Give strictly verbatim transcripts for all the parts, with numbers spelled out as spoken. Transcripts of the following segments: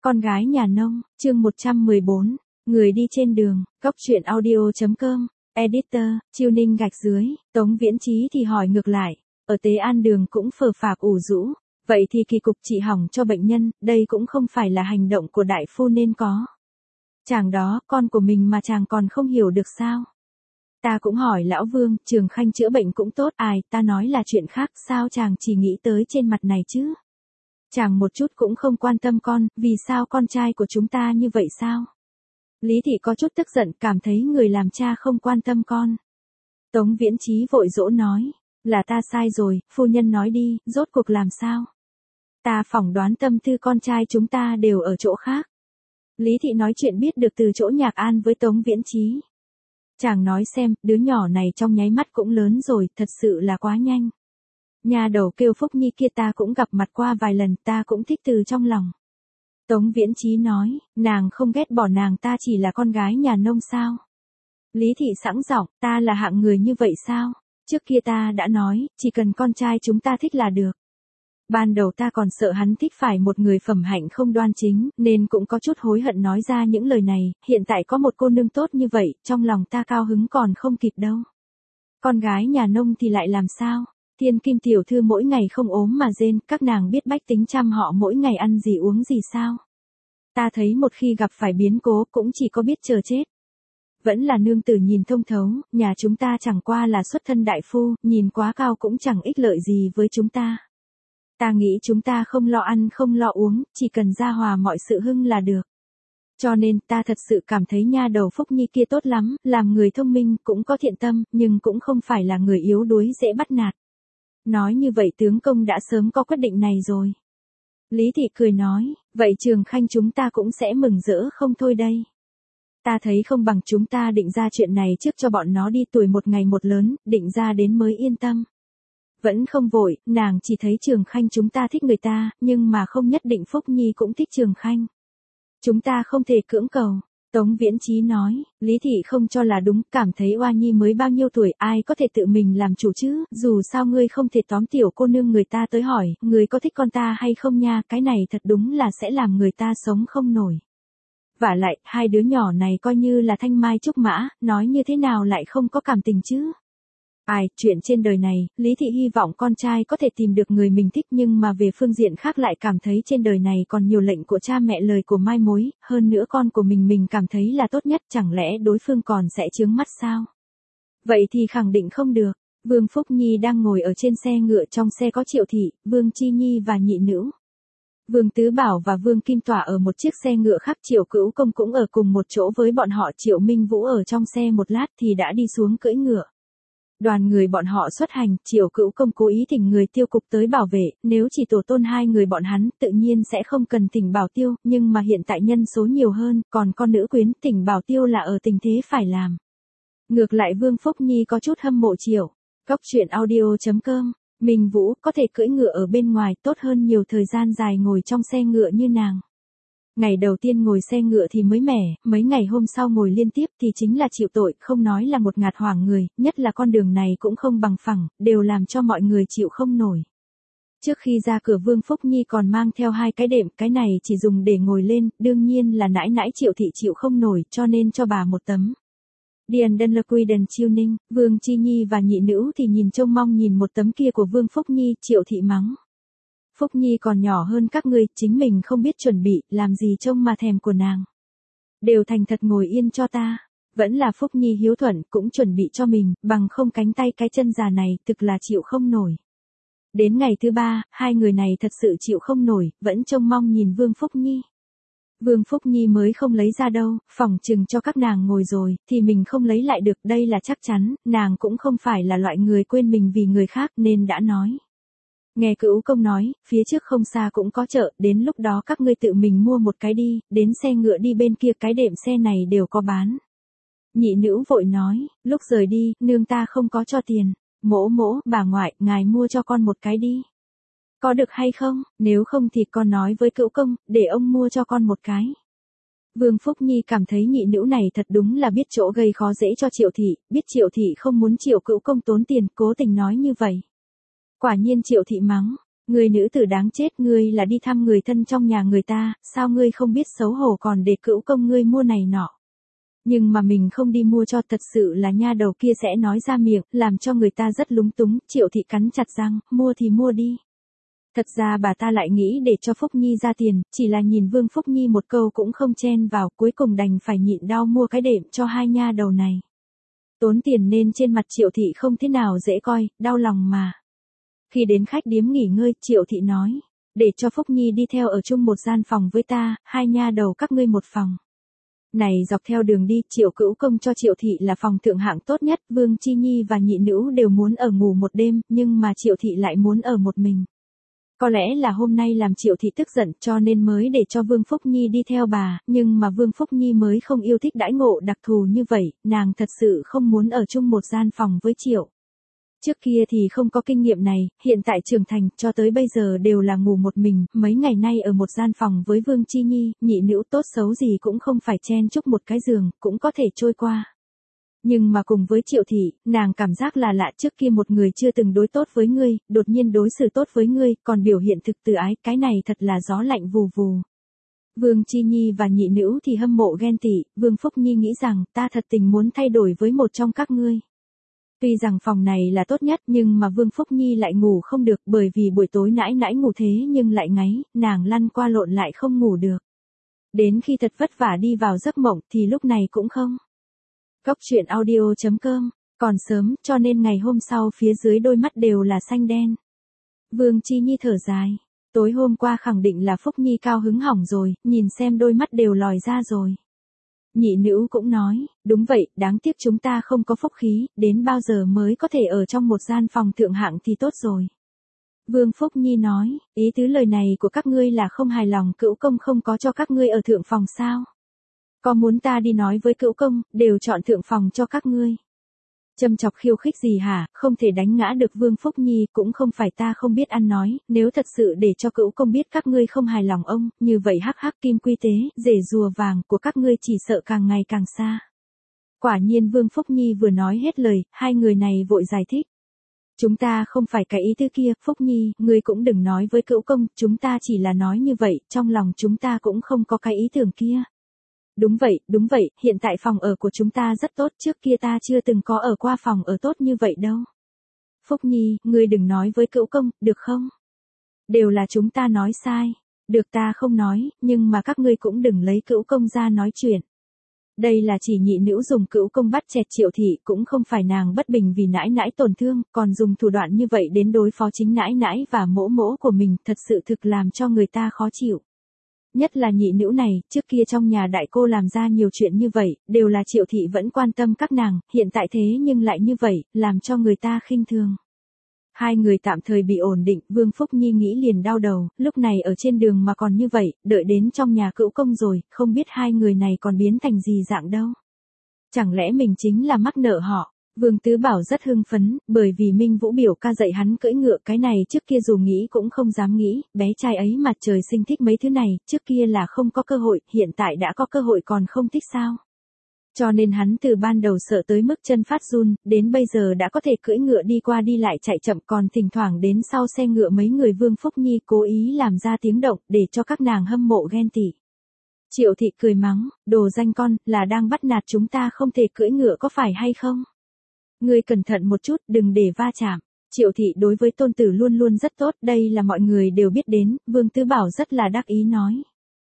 Con gái nhà nông, chương một trăm mười bốn, người đi trên đường, góc truyện audio chấm com, editor, Chiêu Ninh gạch dưới, Tống Viễn Chí thì hỏi ngược lại, ở Tế An đường cũng phờ phạc ủ rũ, vậy thì kỳ cục trị hỏng cho bệnh nhân, đây cũng không phải là hành động của đại phu nên có. Chàng đó, con của mình mà chàng còn không hiểu được sao? Ta cũng hỏi lão Vương, Trường Khanh chữa bệnh cũng tốt, ai, ta nói là chuyện khác, sao chàng chỉ nghĩ tới trên mặt này chứ? Chàng một chút cũng không quan tâm con, vì sao con trai của chúng ta như vậy sao? Lý Thị có chút tức giận, cảm thấy người làm cha không quan tâm con. Tống Viễn Chí vội dỗ nói, là ta sai rồi, phu nhân nói đi, rốt cuộc làm sao? Ta phỏng đoán tâm tư con trai chúng ta đều ở chỗ khác. Lý Thị nói chuyện biết được từ chỗ Nhạc An với Tống Viễn Chí. Chàng nói xem, đứa nhỏ này trong nháy mắt cũng lớn rồi, thật sự là quá nhanh. Nhà đầu kêu Phúc Nhi kia ta cũng gặp mặt qua vài lần, ta cũng thích từ trong lòng. Tống Viễn Chí nói, nàng không ghét bỏ nàng, ta chỉ là con gái nhà nông sao? Lý Thị sẵn giọng, ta là hạng người như vậy sao? Trước kia ta đã nói, chỉ cần con trai chúng ta thích là được. Ban đầu ta còn sợ hắn thích phải một người phẩm hạnh không đoan chính, nên cũng có chút hối hận nói ra những lời này, hiện tại có một cô nương tốt như vậy, trong lòng ta cao hứng còn không kịp đâu. Con gái nhà nông thì lại làm sao? Thiên Kim tiểu thư mỗi ngày không ốm mà rên, các nàng biết bách tính chăm họ mỗi ngày ăn gì uống gì sao? Ta thấy một khi gặp phải biến cố cũng chỉ có biết chờ chết. Vẫn là nương tử nhìn thông thấu, nhà chúng ta chẳng qua là xuất thân đại phu, nhìn quá cao cũng chẳng ích lợi gì với chúng ta. Ta nghĩ chúng ta không lo ăn không lo uống, chỉ cần gia hòa mọi sự hưng là được. Cho nên ta thật sự cảm thấy nha đầu Phúc Nhi kia tốt lắm, làm người thông minh cũng có thiện tâm, nhưng cũng không phải là người yếu đuối dễ bắt nạt. Nói như vậy tướng công đã sớm có quyết định này rồi. Lý Thị cười nói, vậy Trường Khanh chúng ta cũng sẽ mừng rỡ không thôi đây. Ta thấy không bằng chúng ta định ra chuyện này trước cho bọn nó đi tuổi một ngày một lớn, định ra đến mới yên tâm. Vẫn không vội, nàng chỉ thấy Trường Khanh chúng ta thích người ta, nhưng mà không nhất định Phúc Nhi cũng thích Trường Khanh. Chúng ta không thể cưỡng cầu. Tống Viễn Chí nói, Lý Thị không cho là đúng, cảm thấy Oa Nhi mới bao nhiêu tuổi, ai có thể tự mình làm chủ chứ, dù sao ngươi không thể tóm tiểu cô nương người ta tới hỏi, ngươi có thích con ta hay không nha, cái này thật đúng là sẽ làm người ta sống không nổi. Vả lại, hai đứa nhỏ này coi như là thanh mai trúc mã, nói như thế nào lại không có cảm tình chứ. Ai, chuyện trên đời này, Lý Thị hy vọng con trai có thể tìm được người mình thích nhưng mà về phương diện khác lại cảm thấy trên đời này còn nhiều lệnh của cha mẹ lời của mai mối, hơn nữa con của mình mình cảm thấy là tốt nhất, chẳng lẽ đối phương còn sẽ chướng mắt sao? Vậy thì khẳng định không được. Vương Phúc Nhi đang ngồi ở trên xe ngựa, trong xe có Triệu Thị, Vương Chi Nhi và nhị nữ. Vương Tứ Bảo và Vương Kim Tỏa ở một chiếc xe ngựa khác, Triệu Cữu Công cũng ở cùng một chỗ với bọn họ. Triệu Minh Vũ ở trong xe một lát thì đã đi xuống cưỡi ngựa. Đoàn người bọn họ xuất hành, Triệu Cữu Công cố ý thỉnh người tiêu cục tới bảo vệ, nếu chỉ tổ tôn hai người bọn hắn tự nhiên sẽ không cần thỉnh bảo tiêu, nhưng mà hiện tại nhân số nhiều hơn, còn con nữ quyến thỉnh bảo tiêu là ở tình thế phải làm. Ngược lại Vương Phúc Nhi có chút hâm mộ Triệu. Góc truyện audio chấm com, Minh Vũ có thể cưỡi ngựa ở bên ngoài tốt hơn nhiều thời gian dài ngồi trong xe ngựa như nàng. Ngày đầu tiên ngồi xe ngựa thì mới mẻ, mấy ngày hôm sau ngồi liên tiếp thì chính là chịu tội, không nói là một ngạt hoảng người, nhất là con đường này cũng không bằng phẳng, đều làm cho mọi người chịu không nổi. Trước khi ra cửa Vương Phúc Nhi còn mang theo hai cái đệm, cái này chỉ dùng để ngồi lên, đương nhiên là nãi nãi Triệu Thị chịu không nổi cho nên cho bà một tấm. Điền Đân Lộc Quy Đần Chiêu Ninh, Vương Chi Nhi và nhị nữ thì nhìn trông mong nhìn một tấm kia của Vương Phúc Nhi, Triệu Thị mắng. Phúc Nhi còn nhỏ hơn các ngươi, chính mình không biết chuẩn bị, làm gì trông mà thèm của nàng. Đều thành thật ngồi yên cho ta. Vẫn là Phúc Nhi hiếu thuận, cũng chuẩn bị cho mình, bằng không cánh tay cái chân già này, thực là chịu không nổi. Đến ngày thứ ba, hai người này thật sự chịu không nổi, vẫn trông mong nhìn Vương Phúc Nhi. Vương Phúc Nhi mới không lấy ra đâu, phỏng chừng cho các nàng ngồi rồi, thì mình không lấy lại được, đây là chắc chắn, nàng cũng không phải là loại người quên mình vì người khác nên đã nói. Nghe Cữu Công nói, phía trước không xa cũng có chợ, đến lúc đó các ngươi tự mình mua một cái đi, đến xe ngựa đi bên kia, cái đệm xe này đều có bán. Nhị nữ vội nói, lúc rời đi, nương ta không có cho tiền, mỗ mỗ, bà ngoại, ngài mua cho con một cái đi. Có được hay không, nếu không thì con nói với Cữu Công, để ông mua cho con một cái. Vương Phúc Nhi cảm thấy nhị nữ này thật đúng là biết chỗ gây khó dễ cho Triệu Thị, biết Triệu Thị không muốn Triệu Cữu Công tốn tiền, cố tình nói như vậy. Quả nhiên Triệu Thị mắng, Ngươi nữ tử đáng chết, ngươi là đi thăm người thân trong nhà người ta, sao ngươi không biết xấu hổ còn để cữu công ngươi mua này nọ. Nhưng mà mình không đi mua cho, thật sự là nha đầu kia sẽ nói ra miệng, làm cho người ta rất lúng túng. Triệu thị cắn chặt răng, mua thì mua đi. Thật ra bà ta lại nghĩ để cho Phúc Nhi ra tiền, chỉ là nhìn Vương Phúc Nhi một câu cũng không chen vào, cuối cùng đành phải nhịn đau mua cái đệm cho hai nha đầu này. Tốn tiền nên trên mặt Triệu thị không thế nào dễ coi, đau lòng mà. Khi đến khách điếm nghỉ ngơi, Triệu thị nói, để cho Phúc Nhi đi theo ở chung một gian phòng với ta, hai nha đầu các ngươi một phòng. Này dọc theo đường đi, Triệu Cữu Công cho Triệu thị là phòng thượng hạng tốt nhất, Vương Chi Nhi và nhị nữ đều muốn ở ngủ một đêm, nhưng mà Triệu thị lại muốn ở một mình. Có lẽ là hôm nay làm Triệu thị tức giận cho nên mới để cho Vương Phúc Nhi đi theo bà, nhưng mà Vương Phúc Nhi mới không yêu thích đãi ngộ đặc thù như vậy, nàng thật sự không muốn ở chung một gian phòng với Triệu. Trước kia thì không có kinh nghiệm này, hiện tại trưởng thành, cho tới bây giờ đều là ngủ một mình, mấy ngày nay ở một gian phòng với Vương Chi Nhi, nhị nữ tốt xấu gì cũng không phải chen chúc một cái giường, cũng có thể trôi qua. Nhưng mà cùng với Triệu thị, nàng cảm giác là lạ, trước kia một người chưa từng đối tốt với ngươi, đột nhiên đối xử tốt với ngươi, còn biểu hiện thực từ ái, cái này thật là gió lạnh vù vù. Vương Chi Nhi và nhị nữ thì hâm mộ ghen tị, Vương Phúc Nhi nghĩ rằng, ta thật tình muốn thay đổi với một trong các ngươi. Tuy rằng phòng này là tốt nhất nhưng mà Vương Phúc Nhi lại ngủ không được bởi vì buổi tối nãi nãi ngủ thế nhưng lại ngáy, nàng lăn qua lộn lại không ngủ được. Đến khi thật vất vả đi vào giấc mộng thì lúc này cũng không. Cốc truyện audio chấm com, còn sớm cho nên ngày hôm sau phía dưới đôi mắt đều là xanh đen. Vương Chi Nhi thở dài, tối hôm qua khẳng định là Phúc Nhi cao hứng hỏng rồi, nhìn xem đôi mắt đều lòi ra rồi. Nhị nữ cũng nói, đúng vậy, đáng tiếc chúng ta không có phúc khí, đến bao giờ mới có thể ở trong một gian phòng thượng hạng thì tốt rồi. Vương Phúc Nhi nói, ý tứ lời này của các ngươi là không hài lòng Cữu Công không có cho các ngươi ở thượng phòng sao? Có muốn ta đi nói với Cữu Công, đều chọn thượng phòng cho các ngươi. Châm chọc khiêu khích gì hả, không thể đánh ngã được Vương Phúc Nhi, cũng không phải ta không biết ăn nói, nếu thật sự để cho Cữu Công biết các ngươi không hài lòng ông, như vậy hắc hắc kim quy tế, rể rùa vàng của các ngươi chỉ sợ càng ngày càng xa. Quả nhiên Vương Phúc Nhi vừa nói hết lời, hai người này vội giải thích. Chúng ta không phải cái ý tư kia, Phúc Nhi, ngươi cũng đừng nói với Cữu Công, chúng ta chỉ là nói như vậy, trong lòng chúng ta cũng không có cái ý tưởng kia. Đúng vậy, đúng vậy, hiện tại phòng ở của chúng ta rất tốt, trước kia ta chưa từng có ở qua phòng ở tốt như vậy đâu. Phúc Nhi, ngươi đừng nói với Cữu Công, được không? Đều là chúng ta nói sai. Được ta không nói, nhưng mà các ngươi cũng đừng lấy Cữu Công ra nói chuyện. Đây là chỉ nhị nữ dùng Cữu Công bắt chẹt Triệu thị, cũng không phải nàng bất bình vì nãi nãi tổn thương, còn dùng thủ đoạn như vậy đến đối phó chính nãi nãi và mỗ mỗ của mình, thật sự thực làm cho người ta khó chịu. Nhất là nhị nữ này, trước kia trong nhà đại cô làm ra nhiều chuyện như vậy, đều là Triệu thị vẫn quan tâm các nàng, hiện tại thế nhưng lại như vậy, làm cho người ta khinh thường. Hai người tạm thời bị ổn định, Vương Phúc Nhi nghĩ liền đau đầu, lúc này ở trên đường mà còn như vậy, đợi đến trong nhà Cữu Công rồi, không biết hai người này còn biến thành gì dạng đâu. Chẳng lẽ mình chính là mắc nợ họ? Vương Tứ Bảo rất hưng phấn, bởi vì Minh Vũ biểu ca dạy hắn cưỡi ngựa, cái này trước kia dù nghĩ cũng không dám nghĩ, bé trai ấy mà trời sinh thích mấy thứ này, trước kia là không có cơ hội, hiện tại đã có cơ hội còn không thích sao? Cho nên hắn từ ban đầu sợ tới mức chân phát run, đến bây giờ đã có thể cưỡi ngựa đi qua đi lại chạy chậm, còn thỉnh thoảng đến sau xe ngựa mấy người Vương Phúc Nhi cố ý làm ra tiếng động để cho các nàng hâm mộ ghen tị. Triệu thị cười mắng, đồ danh con, là đang bắt nạt chúng ta không thể cưỡi ngựa có phải hay không? Ngươi cẩn thận một chút, đừng để va chạm. Triệu thị đối với tôn tử luôn luôn rất tốt, đây là mọi người đều biết đến, Vương Tứ Bảo rất là đắc ý nói.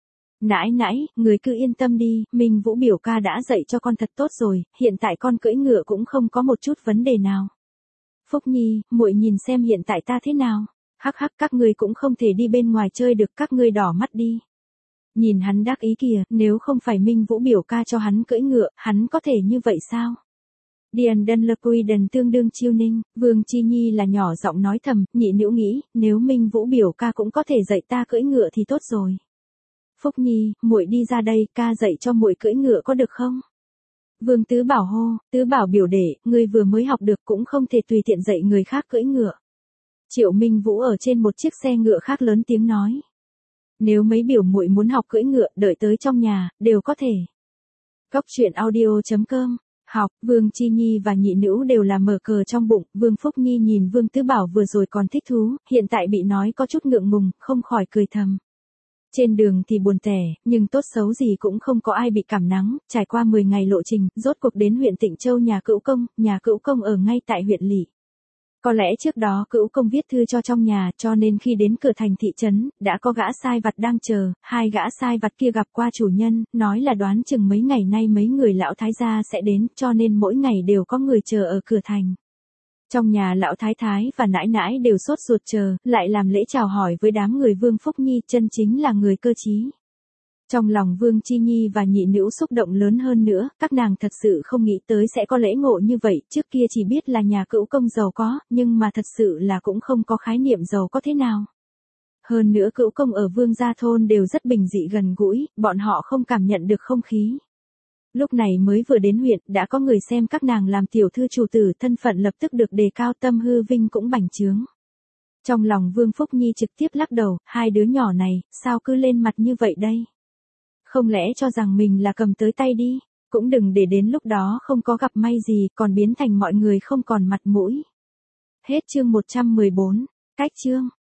Nãi nãi, người cứ yên tâm đi, Minh Vũ biểu ca đã dạy cho con thật tốt rồi, hiện tại con cưỡi ngựa cũng không có một chút vấn đề nào. Phúc Nhi, muội nhìn xem hiện tại ta thế nào? Hắc hắc, các ngươi cũng không thể đi bên ngoài chơi được, các ngươi đỏ mắt đi. Nhìn hắn đắc ý kìa, nếu không phải Minh Vũ biểu ca cho hắn cưỡi ngựa, hắn có thể như vậy sao? Điền Đân Lập Quy Đần tương đương chiêu ninh, Vương Chi Nhi là nhỏ giọng nói thầm, nhị nữ nghĩ, nếu Minh Vũ biểu ca cũng có thể dạy ta cưỡi ngựa thì tốt rồi. Phúc Nhi, muội đi ra đây, ca dạy cho muội cưỡi ngựa có được không? Vương Tứ Bảo hô, Tứ Bảo biểu đệ, ngươi vừa mới học được cũng không thể tùy tiện dạy người khác cưỡi ngựa. Triệu Minh Vũ ở trên một chiếc xe ngựa khác lớn tiếng nói. Nếu mấy biểu muội muốn học cưỡi ngựa, đợi tới trong nhà, đều có thể. Cốc truyện audio chấm com Học, Vương Chi Nhi và nhị nữ đều là mở cờ trong bụng, Vương Phúc Nhi nhìn Vương Tứ Bảo vừa rồi còn thích thú, hiện tại bị nói có chút ngượng ngùng, không khỏi cười thầm. Trên đường thì buồn tẻ, nhưng tốt xấu gì cũng không có ai bị cảm nắng, trải qua mười ngày lộ trình, rốt cuộc đến huyện Tịnh Châu nhà Cữu Công, nhà Cữu Công ở ngay tại huyện lỵ. Có lẽ trước đó Cữu Công viết thư cho trong nhà, cho nên khi đến cửa thành thị trấn, đã có gã sai vặt đang chờ, hai gã sai vặt kia gặp qua chủ nhân, nói là đoán chừng mấy ngày nay mấy người lão thái gia sẽ đến, cho nên mỗi ngày đều có người chờ ở cửa thành. Trong nhà lão thái thái và nãi nãi đều sốt ruột chờ, lại làm lễ chào hỏi với đám người Vương Phúc Nhi, chân chính là người cơ trí. Trong lòng Vương Chi Nhi và nhị nữ xúc động lớn hơn nữa, các nàng thật sự không nghĩ tới sẽ có lễ ngộ như vậy, trước kia chỉ biết là nhà Cữu Công giàu có, nhưng mà thật sự là cũng không có khái niệm giàu có thế nào. Hơn nữa Cữu Công ở Vương gia thôn đều rất bình dị gần gũi, bọn họ không cảm nhận được không khí. Lúc này mới vừa đến huyện, đã có người xem các nàng làm tiểu thư chủ tử, thân phận lập tức được đề cao, tâm hư vinh cũng bành trướng. Trong lòng Vương Phúc Nhi trực tiếp lắc đầu, hai đứa nhỏ này, sao cứ lên mặt như vậy đây? Không lẽ cho rằng mình là cầm tới tay đi, cũng đừng để đến lúc đó không có gặp may gì, còn biến thành mọi người không còn mặt mũi. Hết chương một trăm mười bốn, cách chương.